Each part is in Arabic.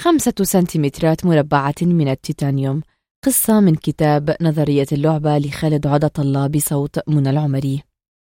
5 سنتيمترات مربعة من التيتانيوم. قصة من كتاب نظرية اللعبة لخالد عضة الله بصوت منى العمري.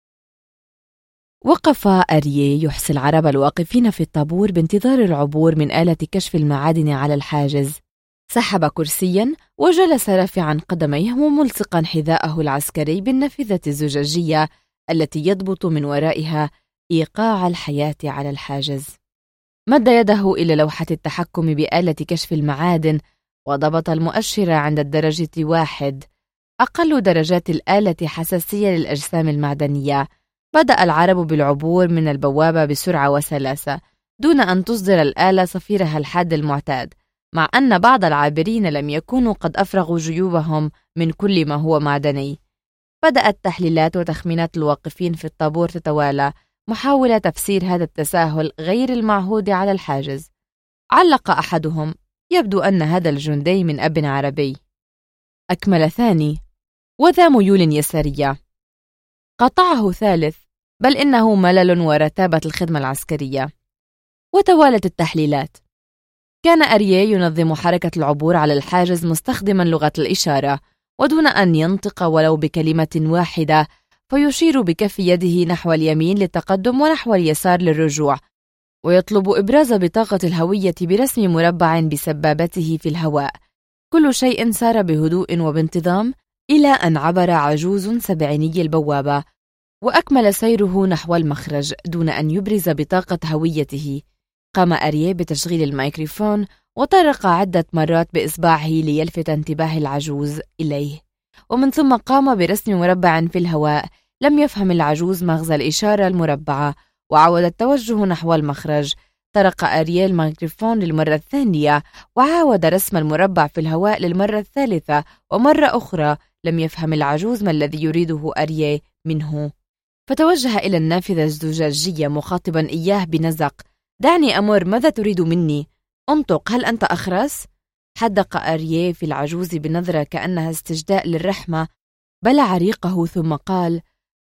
وقف أرييه يحصي العرب الواقفين في الطابور بانتظار العبور من آلة كشف المعادن على الحاجز. سحب كرسيا وجلس رافعا قدميه وملصقا حذاءه العسكري بالنافذة الزجاجية التي يضبط من ورائها إيقاع الحياة على الحاجز. مد يده إلى لوحة التحكم بآلة كشف المعادن وضبط المؤشر عند الدرجة 1، أقل درجات الآلة حساسية للأجسام المعدنية. بدأ العرب بالعبور من البوابة بسرعة وسلاسة دون أن تصدر الآلة صفيرها الحاد المعتاد، مع أن بعض العابرين لم يكونوا قد أفرغوا جيوبهم من كل ما هو معدني. بدأت تحليلات وتخمينات الواقفين في الطابور تتوالى محاولة تفسير هذا التساهل غير المعهود على الحاجز. علق أحدهم: يبدو أن هذا الجندي من أب عربي. أكمل ثاني: وذا ميول يسارية. قطعه ثالث: بل إنه ملل ورتابة الخدمة العسكرية. وتوالت التحليلات. كان أرييه ينظم حركة العبور على الحاجز مستخدما لغة الإشارة، ودون أن ينطق ولو بكلمة واحدة، فيشير بكف يده نحو اليمين للتقدم ونحو اليسار للرجوع، ويطلب إبراز بطاقة الهوية برسم مربع بسبابته في الهواء. كل شيء سار بهدوء وبانتظام إلى أن عبر عجوز سبعيني البوابة وأكمل سيره نحو المخرج دون أن يبرز بطاقة هويته. قام أرييه بتشغيل الميكروفون وطرق عدة مرات بإصبعه ليلفت انتباه العجوز إليه، ومن ثم قام برسم مربع في الهواء. لم يفهم العجوز مغزى الإشارة المربعة وعاود التوجه نحو المخرج. طرق أرييه الميكروفون للمرة الثانية وعاود رسم المربع في الهواء للمرة الثالثة، ومرة أخرى لم يفهم العجوز ما الذي يريده أرييه منه، فتوجه إلى النافذة الزجاجية مخاطبا إياه بنزق: دعني أمر، ماذا تريد مني؟ انطق، هل أنت أخرس؟ حدق أرييه في العجوز بنظرة كأنها استجداء للرحمة، بلع ريقه ثم قال: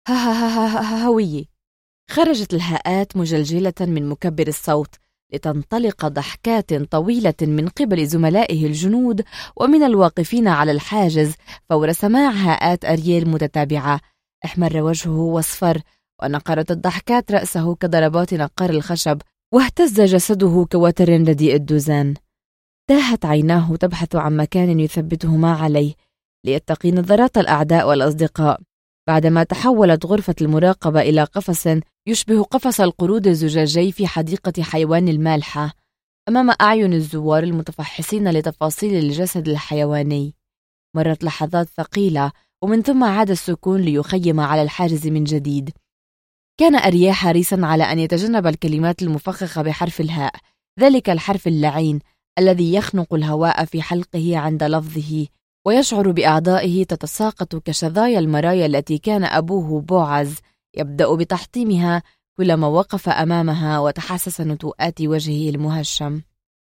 هويي. خرجت الهاءات مجلجلة من مكبر الصوت لتنطلق ضحكات طويلة من قبل زملائه الجنود ومن الواقفين على الحاجز فور سماع هاءات أرييه المتتابعة. احمر وجهه واصفر، ونقرت الضحكات رأسه كضربات نقار الخشب، واهتز جسده كوتر رديء الدوزان. تاهت عيناه تبحث عن مكان يثبتهما عليه ليتقي نظرات الأعداء والأصدقاء، بعدما تحولت غرفة المراقبة إلى قفص يشبه قفص القرود الزجاجي في حديقة حيوان المالحة أمام أعين الزوار المتفحصين لتفاصيل الجسد الحيواني. مرت لحظات ثقيلة ومن ثم عاد السكون ليخيم على الحاجز من جديد. كان أرييه حريصا على أن يتجنب الكلمات المفخخة بحرف الهاء، ذلك الحرف اللعين الذي يخنق الهواء في حلقه عند لفظه، ويشعر بأعضائه تتساقط كشظايا المرايا التي كان أبوه بوعز يبدأ بتحطيمها كلما وقف أمامها وتحسس نتوءات وجهه المهشم.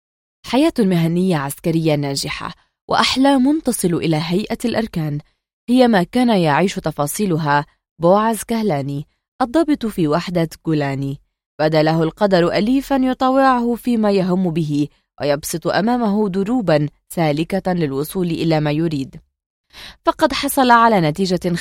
حياة مهنية عسكرية ناجحة وأحلام تصل إلى هيئة الأركان هي ما كان يعيش تفاصيلها بوعز كهلاني، الضابط في وحدة جولاني. بدا له القدر أليفا يطاوعه فيما يهم به ويبسط أمامه دروبا سالكة للوصول إلى ما يريد. فقد حصل على نتيجة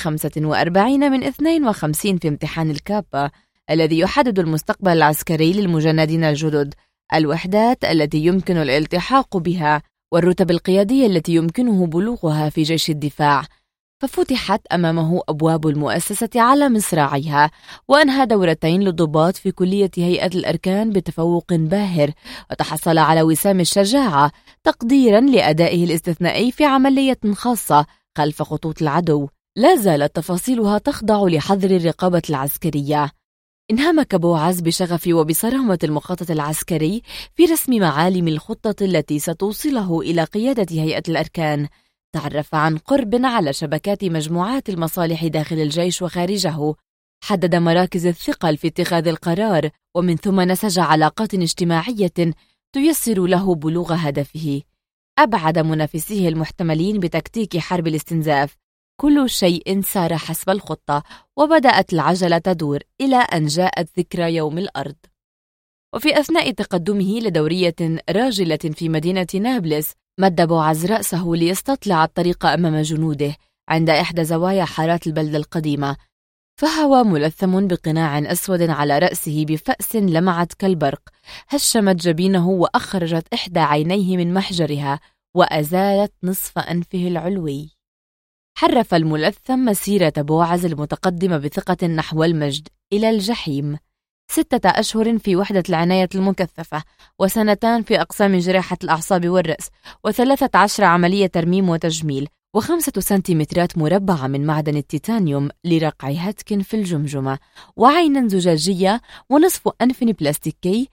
45 من 52 في امتحان الكابا الذي يحدد المستقبل العسكري للمجندين الجدد، الوحدات التي يمكن الالتحاق بها والرتب القيادية التي يمكنه بلوغها في جيش الدفاع. ففتحت أمامه أبواب المؤسسة على مصراعيها، وأنهى دورتين للضباط في كلية هيئة الأركان بتفوق باهر، وتحصل على وسام الشجاعة تقديرا لأدائه الاستثنائي في عملية خاصة خلف خطوط العدو لا زالت تفاصيلها تخضع لحظر الرقابة العسكرية. انهمك بوعز بشغف وبصرامة المخطط العسكري في رسم معالم الخطة التي ستوصله إلى قيادة هيئة الأركان. تعرف عن قرب على شبكات مجموعات المصالح داخل الجيش وخارجه، حدد مراكز الثقل في اتخاذ القرار، ومن ثم نسج علاقات اجتماعية تيسر له بلوغ هدفه. أبعد منافسيه المحتملين بتكتيك حرب الاستنزاف. كل شيء سار حسب الخطة، وبدأت العجلة تدور إلى أن جاءت ذكرى يوم الأرض. وفي أثناء تقدمه لدورية راجلة في مدينة نابلس مد بوعز رأسه ليستطلع الطريق أمام جنوده عند إحدى زوايا حارات البلدة القديمة، فهو ملثم بقناع أسود على رأسه بفأس لمعت كالبرق، هشمت جبينه وأخرجت إحدى عينيه من محجرها وأزالت نصف أنفه العلوي. حرف الملثم مسيرة بوعز المتقدمة بثقة نحو المجد إلى الجحيم، 6 أشهر في وحدة العناية المكثفة، و2 في أقسام جراحة الأعصاب والرأس، و13 عملية ترميم وتجميل، و5 سنتيمترات مربعة من معدن التيتانيوم لرقع هتك في الجمجمة، وعين زجاجية، ونصف أنف بلاستيكي،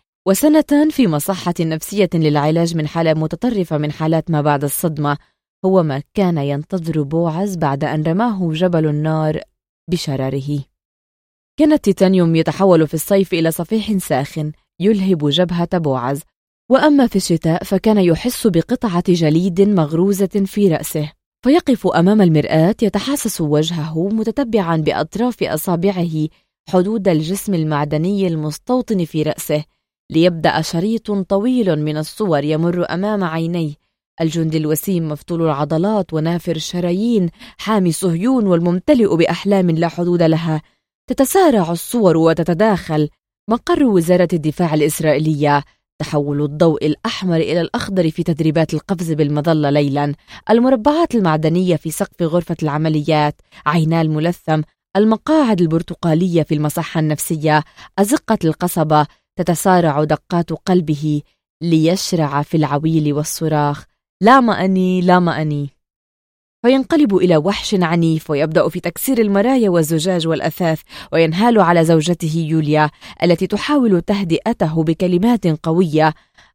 و2 في مصحة نفسية للعلاج من حالة متطرفة من حالات ما بعد الصدمة، هو ما كان ينتظر بوعز بعد أن رماه جبل النار بشرره. كان التيتانيوم يتحول في الصيف إلى صفيح ساخن يلهب جبهة بوعز، وأما في الشتاء فكان يحس بقطعة جليد مغروزة في رأسه، فيقف أمام المرآة يتحسس وجهه متتبعا بأطراف أصابعه حدود الجسم المعدني المستوطن في رأسه، ليبدأ شريط طويل من الصور يمر أمام عينيه، الجندي الوسيم مفتول العضلات ونافر الشرايين حامي صهيون والممتلئ بأحلام لا حدود لها. تتسارع الصور وتتداخل. مقر وزارة الدفاع الإسرائيلية، تحول الضوء الأحمر إلى الأخضر في تدريبات القفز بالمظلة ليلا، المربعات المعدنية في سقف غرفة العمليات، عينا الملثم، المقاعد البرتقالية في المصحة النفسية، أزقة القصبة، تتسارع دقات قلبه ليشرع في العويل والصراخ: لا مأني لا مأني. فينقلب إلى وحش عنيف ويبدأ في تكسير المرايا والزجاج والأثاث، وينهال على زوجته يوليا التي تحاول تهدئته بكلمات قوية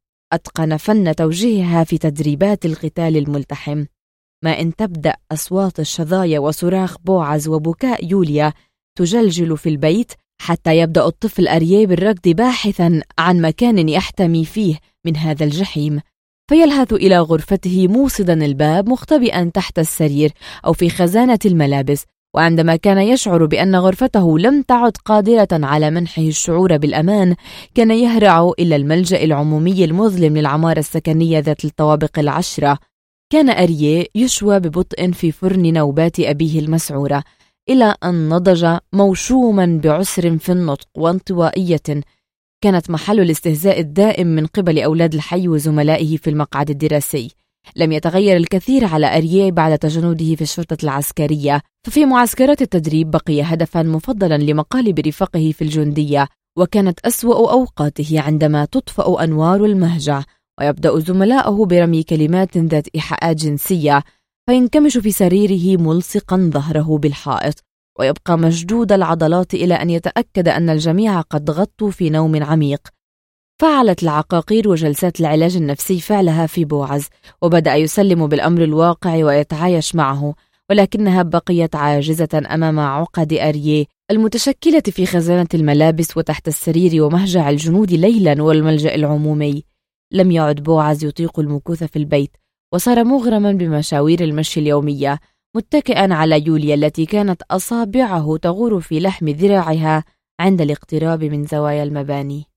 أتقن فن توجيهها في تدريبات القتال الملتحم. ما إن تبدأ أصوات الشظايا وصراخ بوعز وبكاء يوليا تجلجل في البيت، حتى يبدأ الطفل أرييه بالركض باحثا عن مكان يحتمي فيه من هذا الجحيم، فيلهث إلى غرفته موصدا الباب مختبئا تحت السرير أو في خزانة الملابس. وعندما كان يشعر بأن غرفته لم تعد قادرة على منحه الشعور بالأمان، كان يهرع إلى الملجأ العمومي المظلم للعمارة السكنية ذات الطوابق 10. كان أريه يشوى ببطء في فرن نوبات أبيه المسعورة، إلى أن نضج موشوما بعسر في النطق وانطوائية كانت محل الاستهزاء الدائم من قبل أولاد الحي وزملائه في المقعد الدراسي. لم يتغير الكثير على أريه بعد تجنده في الشرطة العسكرية، ففي معسكرات التدريب بقي هدفا مفضلا لمقالب رفاقه في الجندية، وكانت أسوأ أوقاته عندما تطفأ أنوار المهجع ويبدأ زملاؤه برمي كلمات ذات إيحاءات جنسية، فينكمش في سريره ملصقا ظهره بالحائط، ويبقى مشدود العضلات إلى أن يتأكد أن الجميع قد غطوا في نوم عميق. فعلت العقاقير وجلسات العلاج النفسي فعلها في بوعز، وبدأ يسلم بالأمر الواقع ويتعايش معه، ولكنها بقيت عاجزة أمام عقد أريه المتشكلة في خزانة الملابس وتحت السرير ومهجع الجنود ليلا والملجأ العمومي. لم يعد بوعز يطيق المكوث في البيت، وصار مغرما بمشاوير المشي اليومية، متكئا على يوليا التي كانت أصابعه تغور في لحم ذراعها عند الاقتراب من زوايا المباني.